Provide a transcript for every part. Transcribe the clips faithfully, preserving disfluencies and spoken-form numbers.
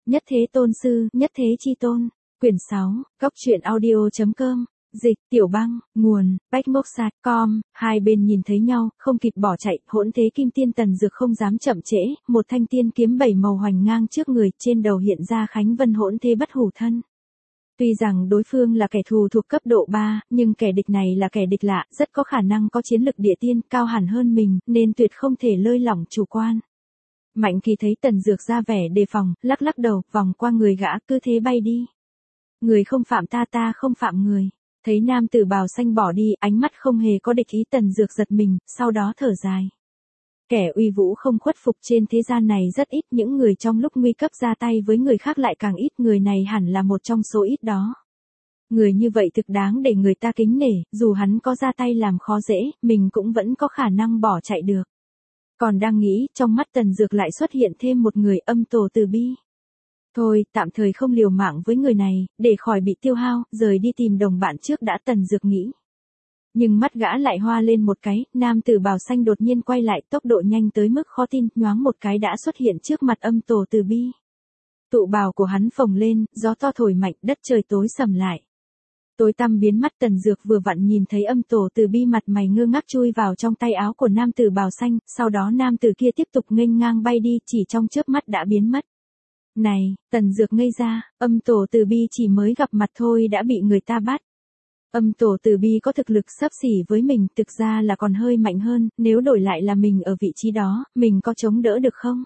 Nhất Thế Tôn Sư, Nhất Thế Chi Tôn. Quyển sáu, Góc truyện audio.com. Dịch, Tiểu Băng, nguồn, bách-mốc sạc chấm com. Hai bên nhìn thấy nhau, không kịp bỏ chạy, hỗn thế kim tiên Tần Dược không dám chậm trễ, một thanh tiên kiếm bảy màu hoành ngang trước người, trên đầu hiện ra Khánh Vân hỗn thế bất hủ thân. Tuy rằng đối phương là kẻ thù thuộc cấp độ ba, nhưng kẻ địch này là kẻ địch lạ, rất có khả năng có chiến lực địa tiên cao hẳn hơn mình, nên tuyệt không thể lơi lỏng chủ quan. Mạnh Kỳ thấy Tần Dược ra vẻ đề phòng, lắc lắc đầu, vòng qua người gã, cứ thế bay đi. Người không phạm ta, ta không phạm người. Thấy nam tử bào xanh bỏ đi, ánh mắt không hề có địch ý, Tần Dược giật mình, sau đó thở dài. Kẻ uy vũ không khuất phục trên thế gian này rất ít, những người trong lúc nguy cấp ra tay với người khác lại càng ít, người này hẳn là một trong số ít đó. Người như vậy thực đáng để người ta kính nể, dù hắn có ra tay làm khó dễ, mình cũng vẫn có khả năng bỏ chạy được. Còn đang nghĩ, trong mắt Tần Dược lại xuất hiện thêm một người, Âm Tổ Từ Bi. Thôi, tạm thời không liều mạng với người này, để khỏi bị tiêu hao, rời đi tìm đồng bạn trước đã, Tần Dược nghĩ. Nhưng mắt gã lại hoa lên một cái, nam tử bào xanh đột nhiên quay lại, tốc độ nhanh tới mức khó tin, nhoáng một cái đã xuất hiện trước mặt Âm Tổ Từ Bi. Tụ bào của hắn phồng lên, gió to thổi mạnh, đất trời tối sầm lại. Tối tăm biến mắt, Tần Dược vừa vặn nhìn thấy Âm Tổ Từ Bi mặt mày ngơ ngác chui vào trong tay áo của nam tử bào xanh, sau đó nam tử kia tiếp tục nghênh ngang bay đi, chỉ trong chớp mắt đã biến mất. Này, Tần Dược ngây ra, Âm Tổ Từ Bi chỉ mới gặp mặt thôi đã bị người ta bắt. Âm Tổ Từ Bi có thực lực xấp xỉ với mình, thực ra là còn hơi mạnh hơn, nếu đổi lại là mình ở vị trí đó, mình có chống đỡ được không?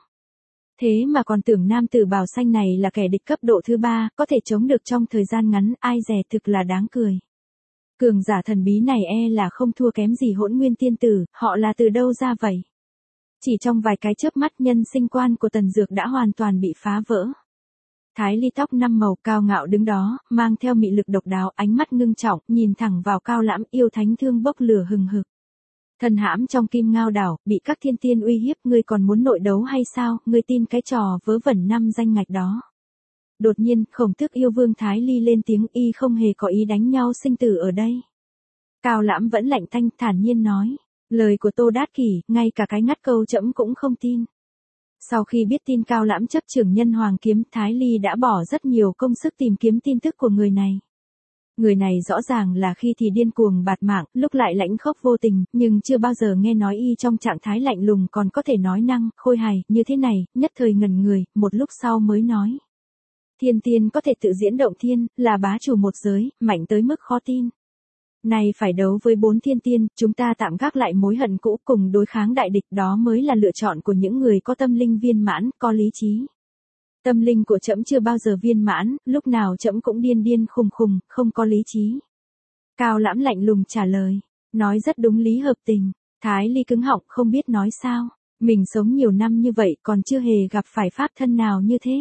Thế mà còn tưởng nam tử bào xanh này là kẻ địch cấp độ thứ ba, có thể chống được trong thời gian ngắn, ai dè, thực là đáng cười. Cường giả thần bí này e là không thua kém gì Hỗn Nguyên tiên tử, họ là từ đâu ra vậy? Chỉ trong vài cái chớp mắt, nhân sinh quan của Tần Dược đã hoàn toàn bị phá vỡ. Thái Ly tóc năm màu cao ngạo đứng đó, mang theo mị lực độc đáo, ánh mắt ngưng trọng, nhìn thẳng vào Cao Lãm, yêu thánh thương bốc lửa hừng hực. Thần hãm trong Kim Ngao đảo, bị các thiên tiên uy hiếp, ngươi còn muốn nội đấu hay sao, ngươi tin cái trò vớ vẩn năm danh ngạch đó. Đột nhiên, Khổng Tước yêu vương Thái Ly lên tiếng, y không hề có ý đánh nhau sinh tử ở đây. Cao Lãm vẫn lạnh thanh, thản nhiên nói, lời của Tô Đát Kỷ, ngay cả cái ngắt câu trẫm cũng không tin. Sau khi biết tin Cao Lãm chấp trưởng Nhân Hoàng kiếm, Thái Ly đã bỏ rất nhiều công sức tìm kiếm tin tức của người này. Người này rõ ràng là khi thì điên cuồng bạt mạng, lúc lại lãnh khốc vô tình, nhưng chưa bao giờ nghe nói y trong trạng thái lạnh lùng còn có thể nói năng, khôi hài, như thế này, nhất thời ngẩn người, một lúc sau mới nói. Thiên tiên có thể tự diễn động thiên, là bá chủ một giới, mạnh tới mức khó tin. Này phải đấu với bốn thiên tiên, chúng ta tạm gác lại mối hận cũ cùng đối kháng đại địch, đó mới là lựa chọn của những người có tâm linh viên mãn, có lý trí. Tâm linh của trẫm chưa bao giờ viên mãn, lúc nào trẫm cũng điên điên khùng khùng, không có lý trí. Cao Lãm lạnh lùng trả lời, nói rất đúng lý hợp tình. Thái Ly cứng họng không biết nói sao, mình sống nhiều năm như vậy còn chưa hề gặp phải pháp thân nào như thế.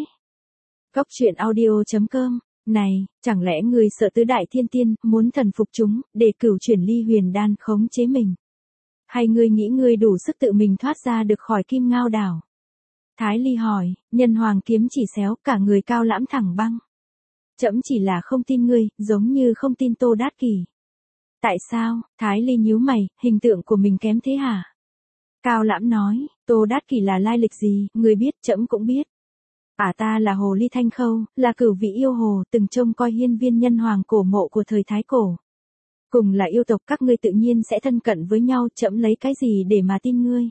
Góc truyện audio.com. Này, chẳng lẽ ngươi sợ tứ đại thiên tiên, muốn thần phục chúng, để cửu chuyển ly huyền đan khống chế mình? Hay ngươi nghĩ ngươi đủ sức tự mình thoát ra được khỏi Kim Ngao đảo? Thái Ly hỏi, Nhân Hoàng kiếm chỉ xéo, cả người Cao Lãm thẳng băng. Trẫm chỉ là không tin ngươi, giống như không tin Tô Đát Kỷ. Tại sao? Thái Ly nhíu mày, hình tượng của mình kém thế hả? Cao Lãm nói, Tô Đát Kỷ là lai lịch gì, ngươi biết, trẫm cũng biết. À, ta là Hồ Ly Thanh Khâu, là cửu vị yêu hồ, từng trông coi hiên viên nhân hoàng cổ mộ của thời Thái Cổ. Cùng là yêu tộc, các ngươi tự nhiên sẽ thân cận với nhau, trẫm lấy cái gì để mà tin ngươi?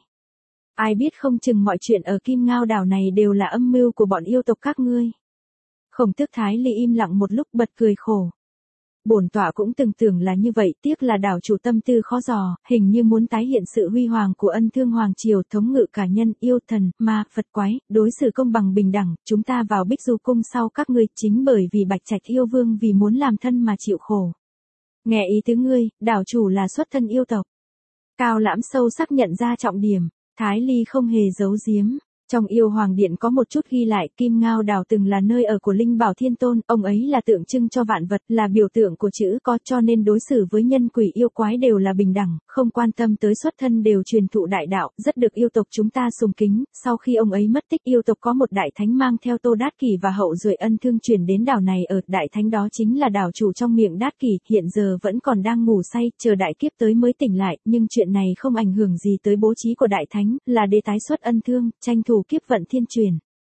Ai biết không chừng mọi chuyện ở Kim Ngao đảo này đều là âm mưu của bọn yêu tộc các ngươi. Khổng Tước Thái Ly im lặng một lúc, bật cười khổ. Bổn tọa cũng từng tưởng là như vậy, tiếc là đảo chủ tâm tư khó dò, hình như muốn tái hiện sự huy hoàng của Ân Thương Hoàng triều, thống ngự cả nhân, yêu thần, ma, Phật quái, đối xử công bằng bình đẳng, chúng ta vào Bích Du cung sau các ngươi, chính bởi vì Bạch Trạch yêu vương vì muốn làm thân mà chịu khổ. Nghe ý tứ ngươi, đảo chủ là xuất thân yêu tộc. Cao Lãm sâu sắc nhận ra trọng điểm, Thái Ly không hề giấu giếm. Trong Yêu Hoàng Điện có một chút ghi lại, Kim Ngao đảo từng là nơi ở của Linh Bảo Thiên Tôn, ông ấy là tượng trưng cho vạn vật, là biểu tượng của chữ có, cho nên đối xử với nhân quỷ yêu quái đều là bình đẳng, không quan tâm tới xuất thân, đều truyền thụ đại đạo, rất được yêu tộc chúng ta sùng kính. Sau khi ông ấy mất tích, yêu tộc có một đại thánh mang theo Tô Đát Kỷ và hậu duệ Ân Thương chuyển đến đảo này ở, đại thánh đó chính là đảo chủ trong miệng Đát Kỷ, hiện giờ vẫn còn đang ngủ say, chờ đại kiếp tới mới tỉnh lại, nhưng chuyện này không ảnh hưởng gì tới bố trí của đại thánh, là để tái xuất Ân Thương, tranh thủ kiếp vận thiên truyền.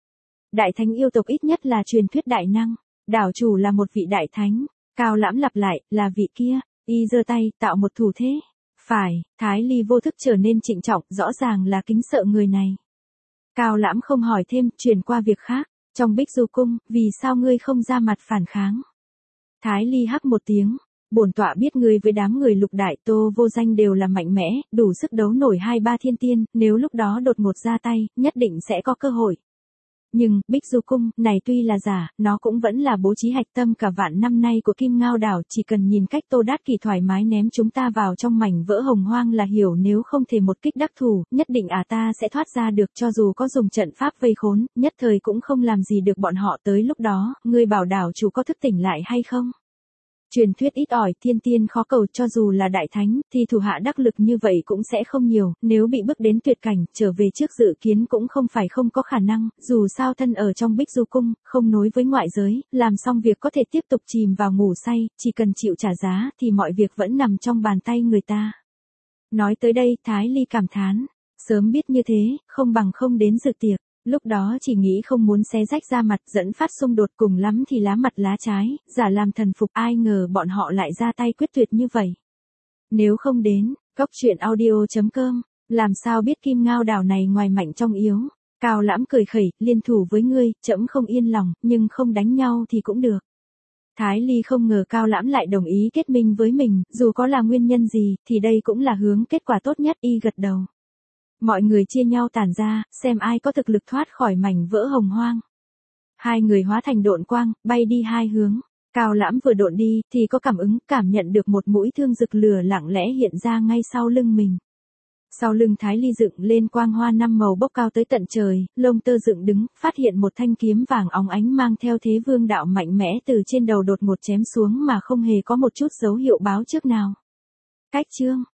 Đại thánh yêu tộc ít nhất là truyền thuyết đại năng, đảo chủ là một vị đại thánh. Cao Lãm lặp lại, là vị kia, y giơ tay, tạo một thủ thế. Phải, Thái Ly vô thức trở nên trịnh trọng, rõ ràng là kính sợ người này. Cao Lãm không hỏi thêm, chuyển qua việc khác, trong Bích Du Cung, vì sao ngươi không ra mặt phản kháng? Thái Ly hắc một tiếng, bổn tọa biết ngươi với đám người Lục Đại Tô vô danh đều là mạnh mẽ, đủ sức đấu nổi hai ba thiên tiên, nếu lúc đó đột ngột ra tay, nhất định sẽ có cơ hội. Nhưng, Bích Du Cung, này tuy là giả, nó cũng vẫn là bố trí hạch tâm cả vạn năm nay của Kim Ngao Đảo, chỉ cần nhìn cách Tô Đát Kỷ thoải mái ném chúng ta vào trong mảnh vỡ hồng hoang là hiểu nếu không thể một kích đắc thủ, nhất định à ta sẽ thoát ra được cho dù có dùng trận pháp vây khốn, nhất thời cũng không làm gì được bọn họ tới lúc đó, ngươi bảo đảo chủ có thức tỉnh lại hay không? Truyền thuyết ít ỏi, thiên tiên khó cầu, cho dù là đại thánh, thì thủ hạ đắc lực như vậy cũng sẽ không nhiều, nếu bị bước đến tuyệt cảnh, trở về trước dự kiến cũng không phải không có khả năng, dù sao thân ở trong Bích Du Cung, không nối với ngoại giới, làm xong việc có thể tiếp tục chìm vào ngủ say, chỉ cần chịu trả giá, thì mọi việc vẫn nằm trong bàn tay người ta. Nói tới đây, Thái Ly cảm thán, sớm biết như thế, không bằng không đến dự tiệc. Lúc đó chỉ nghĩ không muốn xé rách ra mặt dẫn phát xung đột cùng lắm thì lá mặt lá trái, giả làm thần phục ai ngờ bọn họ lại ra tay quyết tuyệt như vậy. Nếu không đến, cốc truyện audio chấm com, làm sao biết Kim Ngao Đảo này ngoài mạnh trong yếu. Cao Lãm cười khẩy, liên thủ với ngươi, trẫm không yên lòng, nhưng không đánh nhau thì cũng được. Thái Ly không ngờ Cao Lãm lại đồng ý kết minh với mình, dù có là nguyên nhân gì, thì đây cũng là hướng kết quả tốt nhất, y gật đầu. Mọi người chia nhau tản ra, xem ai có thực lực thoát khỏi mảnh vỡ hồng hoang. Hai người hóa thành độn quang, bay đi hai hướng. Cao Lãm vừa độn đi, thì có cảm ứng, cảm nhận được một mũi thương rực lửa lặng lẽ hiện ra ngay sau lưng mình. Sau lưng Thái Ly dựng lên quang hoa năm màu bốc cao tới tận trời, lông tơ dựng đứng, phát hiện một thanh kiếm vàng óng ánh mang theo thế vương đạo mạnh mẽ từ trên đầu đột ngột chém xuống mà không hề có một chút dấu hiệu báo trước nào. Cách chương